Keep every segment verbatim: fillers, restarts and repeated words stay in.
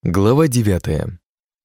Глава девятая.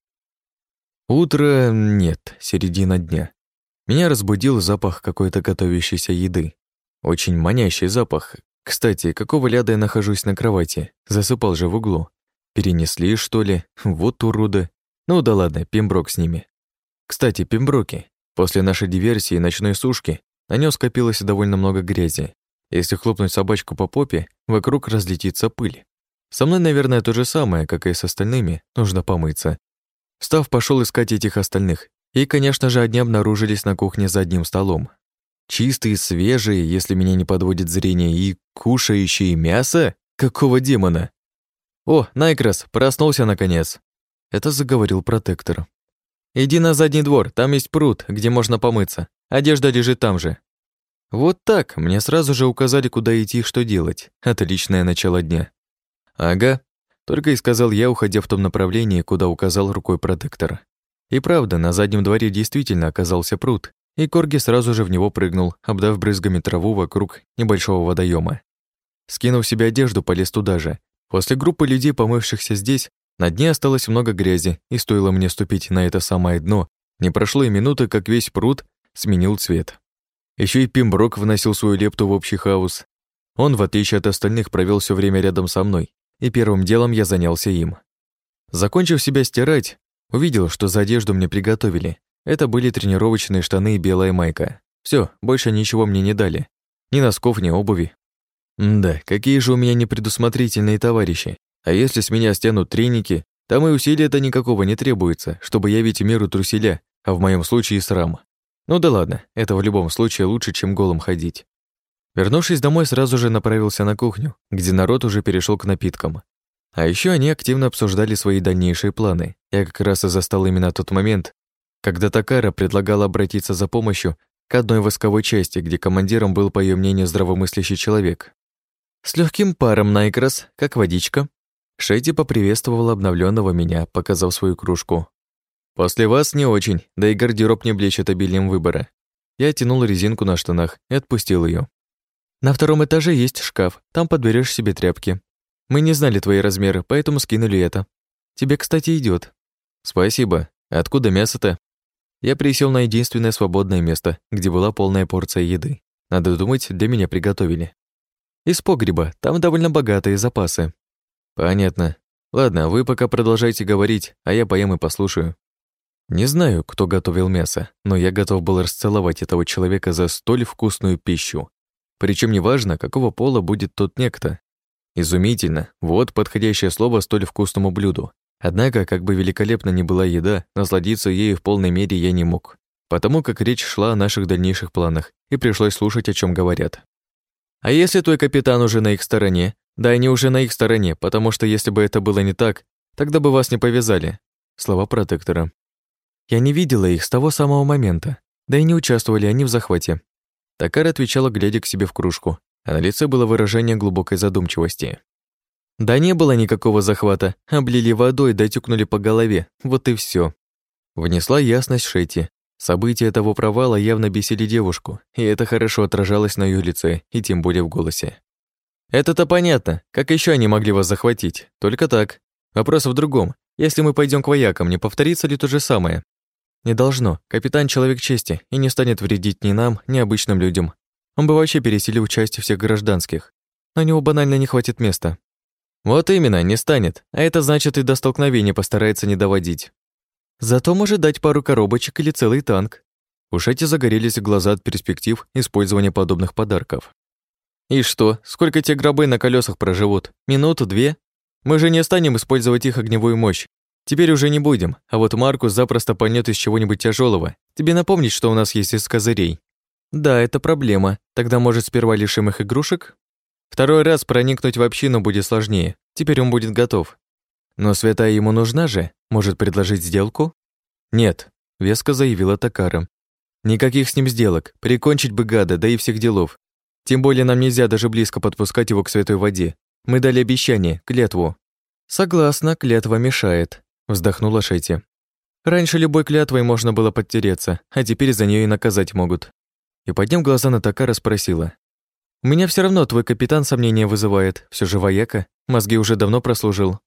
Утро нет, середина дня. Меня разбудил запах какой-то готовящейся еды. Очень манящий запах. Кстати, какого ляда я нахожусь на кровати? Засыпал же в углу. Перенесли, что ли? Вот уроды. Ну да ладно, пемброк с ними. Кстати, пемброки. После нашей диверсии и ночной сушки на нём скопилось довольно много грязи. Если хлопнуть собачку по попе, вокруг разлетится пыль. Со мной, наверное, то же самое, как и с остальными, нужно помыться. Встав, пошёл искать этих остальных. И, конечно же, одни обнаружились на кухне за одним столом. Чистые, свежие, если меня не подводит зрение, и кушающие мясо? Какого демона? «О, Найкрас, проснулся наконец!» Это заговорил протектор. «Иди на задний двор, там есть пруд, где можно помыться. Одежда лежит там же». Вот так, мне сразу же указали, куда идти и что делать. Отличное начало дня. «Ага», — только и сказал я, уходя в том направлении, куда указал рукой протектор. И правда, на заднем дворе действительно оказался пруд, и Корги сразу же в него прыгнул, обдав брызгами траву вокруг небольшого водоема. Скинув себе одежду, полез туда же. После группы людей, помывшихся здесь, на дне осталось много грязи, и стоило мне ступить на это самое дно, не прошло и минуты, как весь пруд сменил цвет. Еще и пемброк вносил свою лепту в общий хаос. Он, в отличие от остальных, провел все время рядом со мной, и первым делом я занялся им. Закончив себя стирать, увидел, что за одежду мне приготовили. Это были тренировочные штаны и белая майка. Все, больше ничего мне не дали. Ни носков, ни обуви. М-да, какие же у меня непредусмотрительные товарищи. А если с меня стянут треники, там и усилия-то никакого не требуется, чтобы явить меру труселя, а в моем случае срам. Ну да ладно, это в любом случае лучше, чем голым ходить. Вернувшись домой, сразу же направился на кухню, где народ уже перешел к напиткам. А еще они активно обсуждали свои дальнейшие планы. Я как раз и застал именно тот момент, когда Такара предлагала обратиться за помощью к одной войсковой части, где командиром был, по ее мнению, здравомыслящий человек. «С легким паром, Найкрас, как водичка». Шейти поприветствовала обновленного меня, показав свою кружку. «После вас не очень, да и гардероб не блещет обилием выбора». Я тянул резинку на штанах и отпустил ее. «На втором этаже есть шкаф, там подберешь себе тряпки. Мы не знали твои размеры, поэтому скинули это. Тебе, кстати, идет. «Спасибо. Откуда мясо-то?» Я присел на единственное свободное место, где была полная порция еды. Надо думать, для меня приготовили. «Из погреба, там довольно богатые запасы». «Понятно. Ладно, вы пока продолжайте говорить, а я поем и послушаю». Не знаю, кто готовил мясо, но я готов был расцеловать этого человека за столь вкусную пищу. Причем неважно, какого пола будет тот некто. Изумительно, вот подходящее слово столь вкусному блюду. Однако, как бы великолепна ни была еда, насладиться ею в полной мере я не мог, потому как речь шла о наших дальнейших планах, и пришлось слушать, о чем говорят. «А если твой капитан уже на их стороне?» «Да, они уже на их стороне, потому что если бы это было не так, тогда бы вас не повязали». Слова протектора. «Я не видела их с того самого момента, да и не участвовали они в захвате». Такара отвечала, глядя к себе в кружку, а на лице было выражение глубокой задумчивости. «Да не было никакого захвата, облили водой да тюкнули по голове, вот и все. Внесла ясность Шетти. События того провала явно бесили девушку, и это хорошо отражалось на ее лице, и тем более в голосе. «Это-то понятно, как еще они могли вас захватить? Только так. Вопрос в другом. Если мы пойдем к воякам, не повторится ли то же самое?» «Не должно. Капитан — человек чести и не станет вредить ни нам, ни обычным людям. Он бы вообще пересилил часть всех гражданских. Но у него банально не хватит места». «Вот именно, не станет. А это значит, и до столкновения постарается не доводить. Зато может дать пару коробочек или целый танк». У Шетти загорелись глаза от перспектив использования подобных подарков. «И что, сколько те гробы на колесах проживут? Минуту, две? Мы же не станем использовать их огневую мощь. Теперь уже не будем, а вот Маркус запросто пальнет из чего-нибудь тяжелого. Тебе напомнить, что у нас есть из козырей?» «Да, это проблема. Тогда, может, сперва лишим их игрушек?» «Второй раз проникнуть в общину будет сложнее. Теперь он будет готов». «Но святая ему нужна же. Может предложить сделку?» «Нет», — веско заявила Такара. «Никаких с ним сделок. Прикончить бы гада, да и всех делов. Тем более нам нельзя даже близко подпускать его к святой воде. Мы дали обещание, клятву». «Согласна, клятва мешает», — вздохнула Шетти. «Раньше любой клятвой можно было подтереться, а теперь за нее и наказать могут». И, подняв глаза на Такара, спросила. «У меня все равно твой капитан сомнения вызывает. Все же вояка, мозги уже давно прослужил».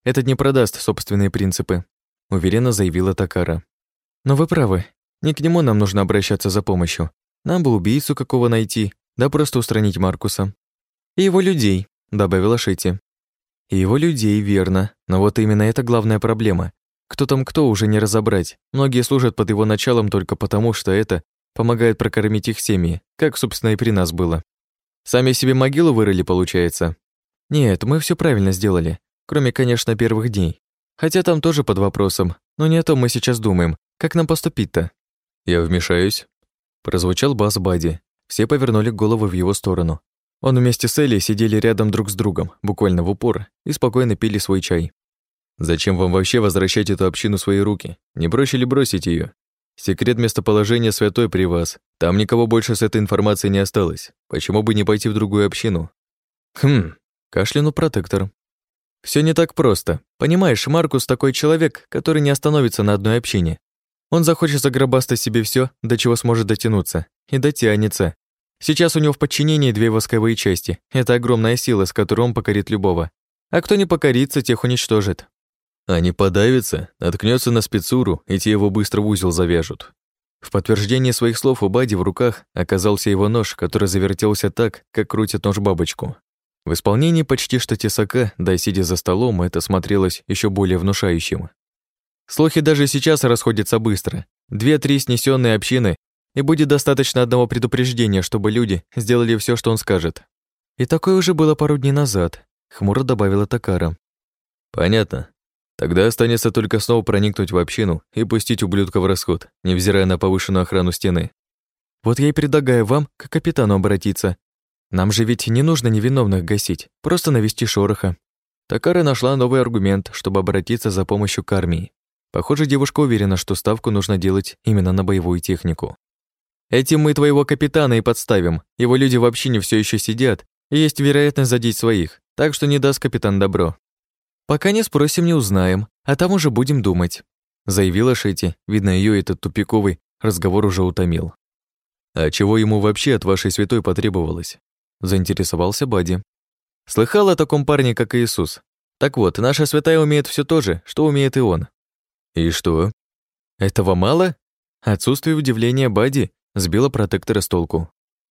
этот не продаст собственные принципы», — уверенно заявила Такара. «Но вы правы. Не к нему нам нужно обращаться за помощью. Нам бы убийцу какого найти, да просто устранить Маркуса. И его людей», — добавила Шити. «И его людей, верно. Но вот именно это главная проблема. Кто там кто, уже не разобрать. Многие служат под его началом только потому, что это помогает прокормить их семьи, как, собственно, и при нас было. Сами себе могилу вырыли, получается? Нет, мы все правильно сделали, кроме, конечно, первых дней. Хотя там тоже под вопросом, но не о том мы сейчас думаем. Как нам поступить-то?» «Я вмешаюсь», — прозвучал бас Бадди. Все повернули голову в его сторону. Он вместе с Элли сидели рядом друг с другом, буквально в упор, и спокойно пили свой чай. «Зачем вам вообще возвращать эту общину в свои руки? Не проще ли бросить ее? Секрет местоположения святой при вас. Там никого больше с этой информацией не осталось. Почему бы не пойти в другую общину?» «Хм», — кашлянул протектор. Все не так просто. Понимаешь, Маркус такой человек, который не остановится на одной общине. Он захочет загробастать себе все, до чего сможет дотянуться. И дотянется. Сейчас у него в подчинении две восковые части. Это огромная сила, с которой он покорит любого. А кто не покорится, тех уничтожит. А не подавится, наткнется на спецуру, и те его быстро в узел завяжут. В подтверждение своих слов у Бадди в руках оказался его нож, который завертелся так, как крутит нож бабочку. В исполнении почти что тесака, да и сидя за столом, это смотрелось еще более внушающим. Слухи даже сейчас расходятся быстро. Две-три снесенные общины, и будет достаточно одного предупреждения, чтобы люди сделали все, что он скажет. И такое уже было пару дней назад, хмуро добавила Такара. «Понятно. Тогда останется только снова проникнуть в общину и пустить ублюдка в расход, невзирая на повышенную охрану стены. Вот я и предлагаю вам к капитану обратиться. Нам же ведь не нужно невиновных гасить, просто навести шороха». Такара нашла новый аргумент, чтобы обратиться за помощью к армии. Похоже, девушка уверена, что ставку нужно делать именно на боевую технику. «Этим мы твоего капитана и подставим. Его люди в общине все еще сидят, и есть вероятность задеть своих, так что не даст капитан добро». «Пока не спросим, не узнаем, а там уже будем думать», заявила Шити. Видно, ее этот тупиковый разговор уже утомил. «А чего ему вообще от вашей святой потребовалось?» заинтересовался Бадди. «Слыхал о таком парне, как Иисус? Так вот, наша святая умеет все то же, что умеет и он». «И что?» «Этого мало?» Отсутствие удивления Бадди сбило протектора с толку.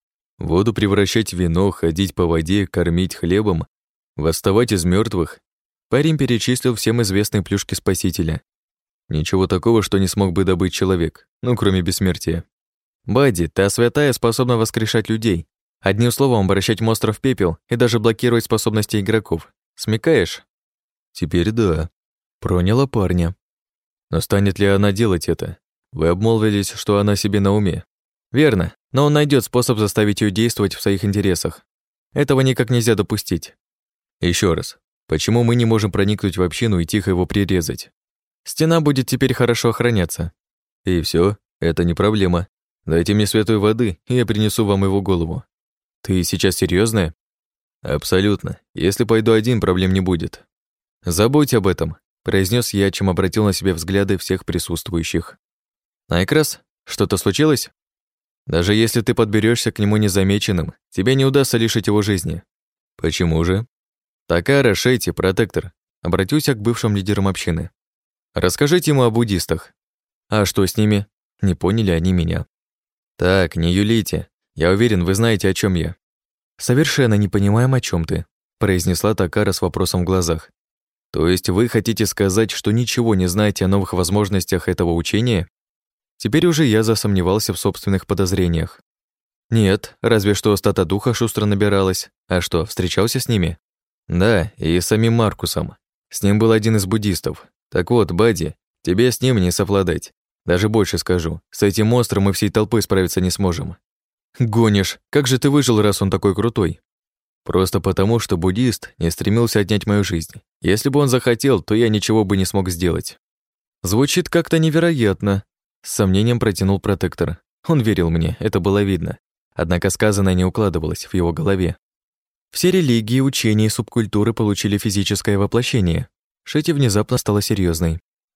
«Воду превращать в вино, ходить по воде, кормить хлебом, восставать из мертвых. Парень перечислил всем известные плюшки Спасителя. Ничего такого, что не смог бы добыть человек, ну, кроме бессмертия. «Бадди, та святая способна воскрешать людей. Одним словом, обращать монстров в пепел и даже блокировать способности игроков. Смекаешь?» «Теперь да», — проняло парня. «Но станет ли она делать это? Вы обмолвились, что она себе на уме». «Верно, но он найдет способ заставить ее действовать в своих интересах. Этого никак нельзя допустить». Еще раз, почему мы не можем проникнуть в общину и тихо его прирезать? Стена будет теперь хорошо охраняться». «И все, это не проблема. Дайте мне святой воды, и я принесу вам его голову». «Ты сейчас серьезная? «Абсолютно. Если пойду один, проблем не будет». «Забудь об этом», — произнес я, чем обратил на себя взгляды всех присутствующих. «Найкрас, что-то случилось? Даже если ты подберешься к нему незамеченным, тебе не удастся лишить его жизни». «Почему же?» «Такара, Шейти, протектор», — обратился к бывшим лидерам общины. «Расскажите ему о буддистах». «А что с ними?» Не поняли они меня. «Так, не юлите. Я уверен, вы знаете, о чем я». «Совершенно не понимаем, о чем ты», произнесла Такара с вопросом в глазах. «То есть вы хотите сказать, что ничего не знаете о новых возможностях этого учения?» Теперь уже я засомневался в собственных подозрениях. «Нет, разве что стата духа шустро набиралась. А что, встречался с ними?» «Да, и с самим Маркусом. С ним был один из буддистов. Так вот, Бадди, тебе с ним не совладать. Даже больше скажу, с этим монстром мы всей толпой справиться не сможем». «Гонишь, как же ты выжил, раз он такой крутой?» «Просто потому, что буддист не стремился отнять мою жизнь. Если бы он захотел, то я ничего бы не смог сделать». «Звучит как-то невероятно», — с сомнением протянул протектор. Он верил мне, это было видно. Однако сказанное не укладывалось в его голове. Все религии, учения и субкультуры получили физическое воплощение. Шити внезапно стала серьезной.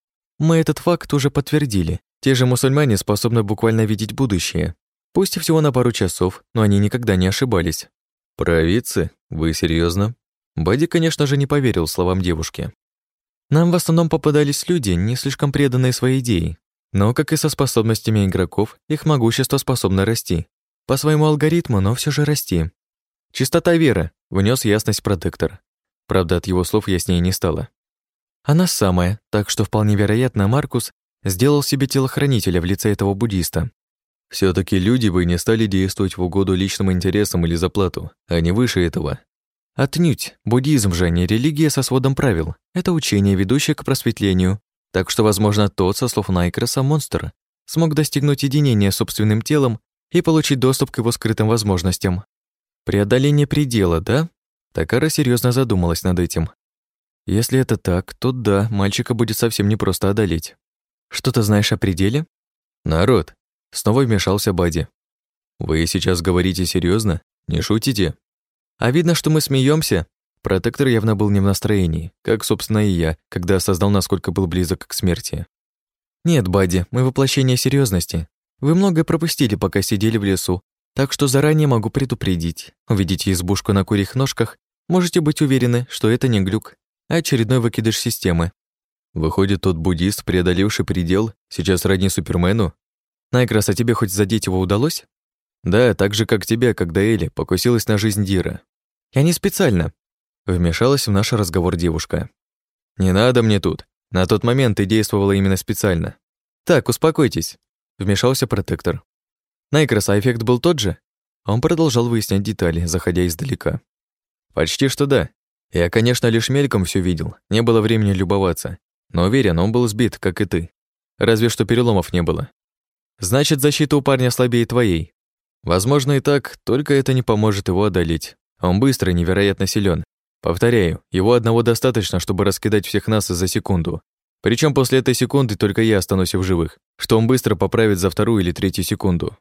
Мы этот факт уже подтвердили. Те же мусульмане способны буквально видеть будущее. Пусть всего на пару часов, но они никогда не ошибались. «Провидцы? Вы серьезно? Бадди, конечно же, не поверил словам девушки. Нам в основном попадались люди, не слишком преданные своей идее. Но, как и со способностями игроков, их могущество способно расти. По своему алгоритму, но все же расти. Чистота веры, внес ясность протектор. Правда, от его слов яснее не стало. Она самая, так что вполне вероятно, Маркус сделал себе телохранителя в лице этого буддиста. все таки люди бы не стали действовать в угоду личным интересам или за плату, а не выше этого. Отнюдь, буддизм же не религия со сводом правил, это учение, ведущее к просветлению, так что, возможно, тот, со слов Найкроса, монстр, смог достигнуть единения с собственным телом и получить доступ к его скрытым возможностям. Преодоление предела, да? Такара серьезно задумалась над этим. Если это так, то да, мальчика будет совсем непросто одолеть. Что ты знаешь о пределе? Народ, снова вмешался Бадди. Вы сейчас говорите серьезно? Не шутите? А видно, что мы смеемся. Протектор явно был не в настроении, как, собственно, и я, когда осознал, насколько был близок к смерти. Нет, Бадди, мы воплощение серьезности. Вы многое пропустили, пока сидели в лесу, так что заранее могу предупредить. Увидите избушку на курьих ножках, можете быть уверены, что это не глюк, а очередной выкидыш системы. Выходит, тот буддист, преодоливший предел, сейчас родни Супермену? Найкрас, а тебе хоть задеть его удалось? Да, так же, как тебя, когда Элли покусилась на жизнь Дира. Я не специально. Вмешалась в наш разговор девушка. Не надо мне тут. На тот момент ты действовала именно специально. Так, успокойтесь. Вмешался протектор. Найкрас, а эффект был тот же? Он продолжал выяснять детали, заходя издалека. Почти что да. Я, конечно, лишь мельком все видел, не было времени любоваться. Но уверен, он был сбит, как и ты. Разве что переломов не было. Значит, защита у парня слабее твоей. Возможно и так, только это не поможет его одолеть. Он быстро и невероятно силен. Повторяю, его одного достаточно, чтобы раскидать всех нас за секунду. Причем после этой секунды только я останусь в живых, что он быстро поправит за вторую или третью секунду.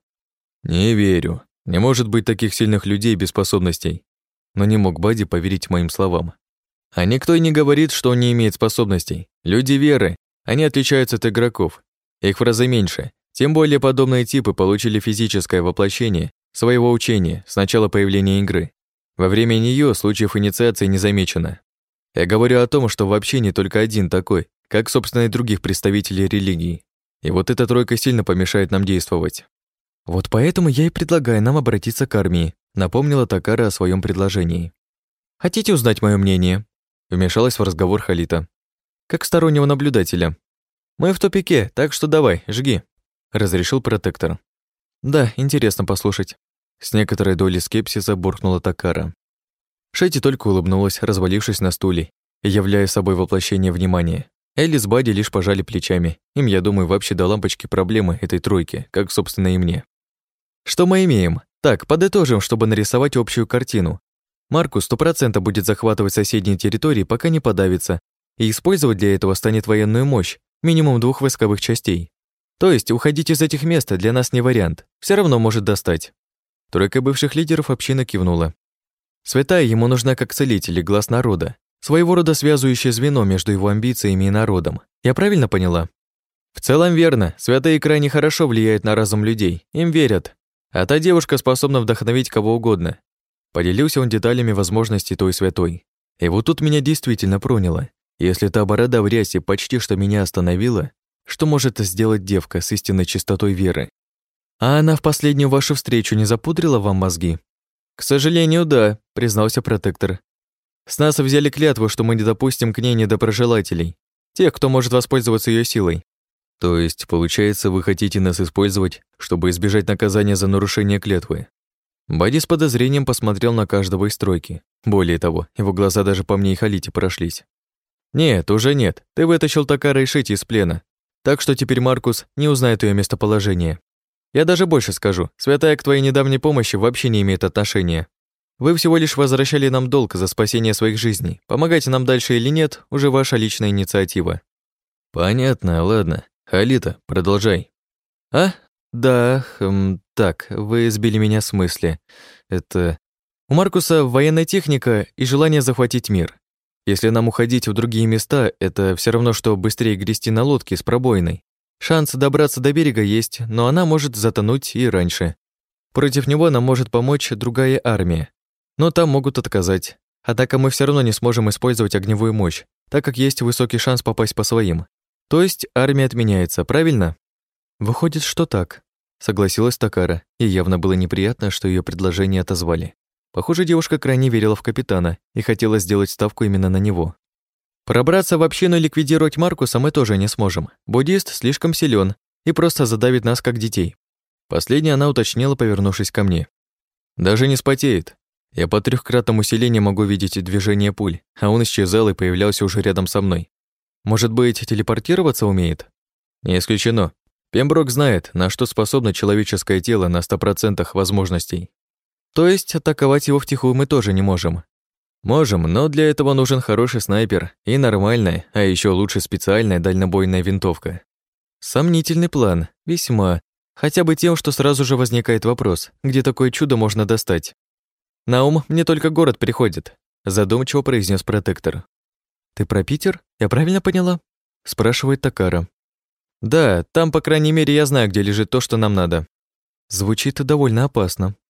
Не верю. Не может быть таких сильных людей без способностей. Но не мог Бадди поверить моим словам. А никто и не говорит, что он не имеет способностей. Люди веры, они отличаются от игроков. Их в разы меньше. Тем более подобные типы получили физическое воплощение своего учения с начала появления игры. Во время нее случаев инициации не замечено. Я говорю о том, что вообще не только один такой, как, собственно, и других представителей религии. И вот эта тройка сильно помешает нам действовать. Вот поэтому я и предлагаю нам обратиться к армии, напомнила Такара о своем предложении. Хотите узнать мое мнение? Вмешалась в разговор Халита. Как стороннего наблюдателя. Мы в тупике, так что давай, жги. Разрешил протектор. Да, интересно послушать. С некоторой долей скепсиса буркнула Такара. Шетти только улыбнулась, развалившись на стуле, являя собой воплощение внимания. Элли с Бадди лишь пожали плечами. Им, я думаю, вообще до лампочки проблемы этой тройки, как, собственно, и мне. Что мы имеем? Так, подытожим, чтобы нарисовать общую картину. Маркус сто процентов будет захватывать соседние территории, пока не подавится, и использовать для этого станет военную мощь, минимум двух войсковых частей. То есть уходить из этих мест для нас не вариант, все равно может достать. Тройка бывших лидеров общины кивнула. Святая ему нужна как целитель и глаз народа, своего рода связующее звено между его амбициями и народом. Я правильно поняла? В целом верно, святые крайне хорошо влияют на разум людей, им верят. А та девушка способна вдохновить кого угодно. Поделился он деталями возможностей той святой. И вот тут меня действительно проняло. Если та борода в рясе почти что меня остановила, что может сделать девка с истинной чистотой веры? А она в последнюю вашу встречу не запудрила вам мозги? К сожалению, да, признался протектор. С нас взяли клятву, что мы не допустим к ней недоброжелателей, тех, кто может воспользоваться ее силой. То есть, получается, вы хотите нас использовать, чтобы избежать наказания за нарушение клятвы? Бадди с подозрением посмотрел на каждого из тройки. Более того, его глаза даже по мне и Халите прошлись. Нет, уже нет. Ты вытащил Такара и Шетти из плена. Так что теперь Маркус не узнает ее местоположение. Я даже больше скажу, святая к твоей недавней помощи вообще не имеет отношения. Вы всего лишь возвращали нам долг за спасение своих жизней. Помогайте нам дальше или нет, уже ваша личная инициатива. Понятно, ладно. Халита, продолжай. А? Да, хм, так, вы сбили меня с мысли. Это... У Маркуса военная техника и желание захватить мир. Если нам уходить в другие места, это все равно, что быстрее грести на лодке с пробоиной. Шанс добраться до берега есть, но она может затонуть и раньше. Против него нам может помочь другая армия. Но там могут отказать. Однако мы все равно не сможем использовать огневую мощь, так как есть высокий шанс попасть по своим. То есть армия отменяется, правильно? Выходит, что так, согласилась Такара, и явно было неприятно, что ее предложение отозвали. Похоже, девушка крайне верила в капитана и хотела сделать ставку именно на него. Пробраться в общину и ликвидировать Маркуса мы тоже не сможем. Буддист слишком силен и просто задавит нас как детей. Последнее она уточнила, повернувшись ко мне. Даже не спотеет. Я по трехкратному усилению могу видеть движение пуль, а он исчезал и появлялся уже рядом со мной. Может быть, телепортироваться умеет? Не исключено. Пемброк знает, на что способно человеческое тело на сто процентов возможностей. То есть атаковать его втихую мы тоже не можем. Можем, но для этого нужен хороший снайпер и нормальная, а еще лучше специальная дальнобойная винтовка. Сомнительный план, весьма. Хотя бы тем, что сразу же возникает вопрос, где такое чудо можно достать. На ум мне только город приходит, задумчиво произнес протектор. Ты про Питер? Я правильно поняла? Спрашивает Такара. Да, там, по крайней мере, я знаю, где лежит то, что нам надо. Звучит довольно опасно.